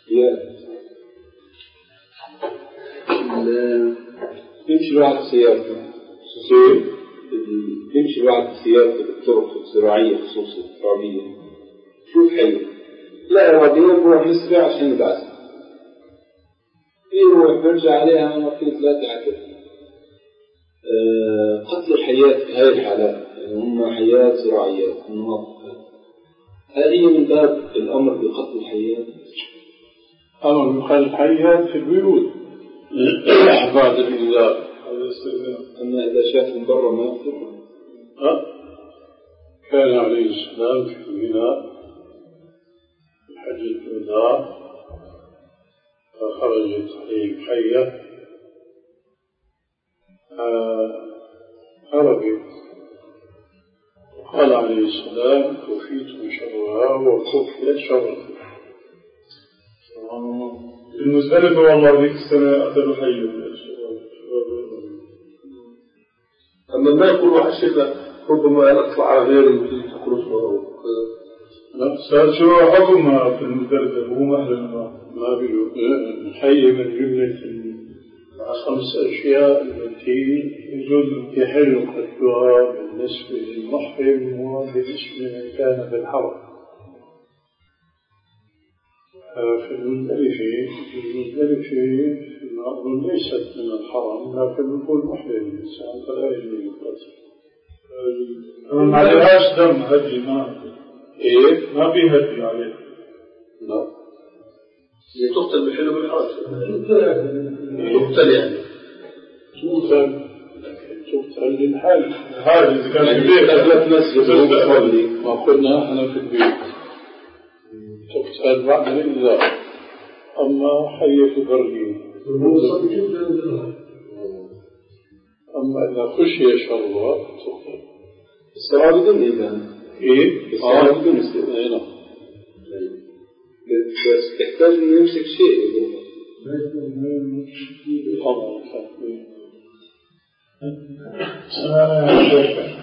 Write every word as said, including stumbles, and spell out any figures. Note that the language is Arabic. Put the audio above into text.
يمشي الواحد سيارته يمشي الواحد سيارته بالطرق الزراعية خصوصا الترابية شوف حلو لا إراديا بروح يسرع عشان يبعث يروح يرجع عليها مرتين ثلاثة عكس أه قتل الحياة في هذه الحالات يعني هم حياة زراعية هذه من باب الأمر بقتل الحياة أمر بقتل الحياة في البيوت بعد الإنذار. أما إذا شاف من برا ما يقتل أه كان عليه السلام في الميناء في حجة الوداع فخرجت عليه حية خرجت قال عليه السلام كفيت شرها وكفيت شرها. المزدلفة والله ذيك السنة قتلوا حية. أما ما يقول واحد شيخنا ربما أنا أطلع على غيري وتجي تخرج له لا صار شو حكم في المزدلفة هو مهلا ما بيقول الحية من جملة خمس أشياء التي يجوز يحل قتلها بالنسبة للمحرم وبالنسبة لمن كان في الحرم. في المزدلفة المزدلفة الأرض ليست من الحرم لكن يكون محرم الإنسان فلا يجوز القتل. ما عليهاش دم هدي ما إيه ما في هدي عليه. لا هي تقتل بحلو بالحرج تقتل يعني تقتل تقتل للحال هذا إذا كان في البيت ثلاث ناس يصلي ما قلنا احنا في البيت تقتل بعد الإنذار. أما حية برية أما إذا خشي شرها تقتل. الصلاة بدون إذن إيه الصلاة بدون استئذان بس تحتاج أن يمسك شيء طبعا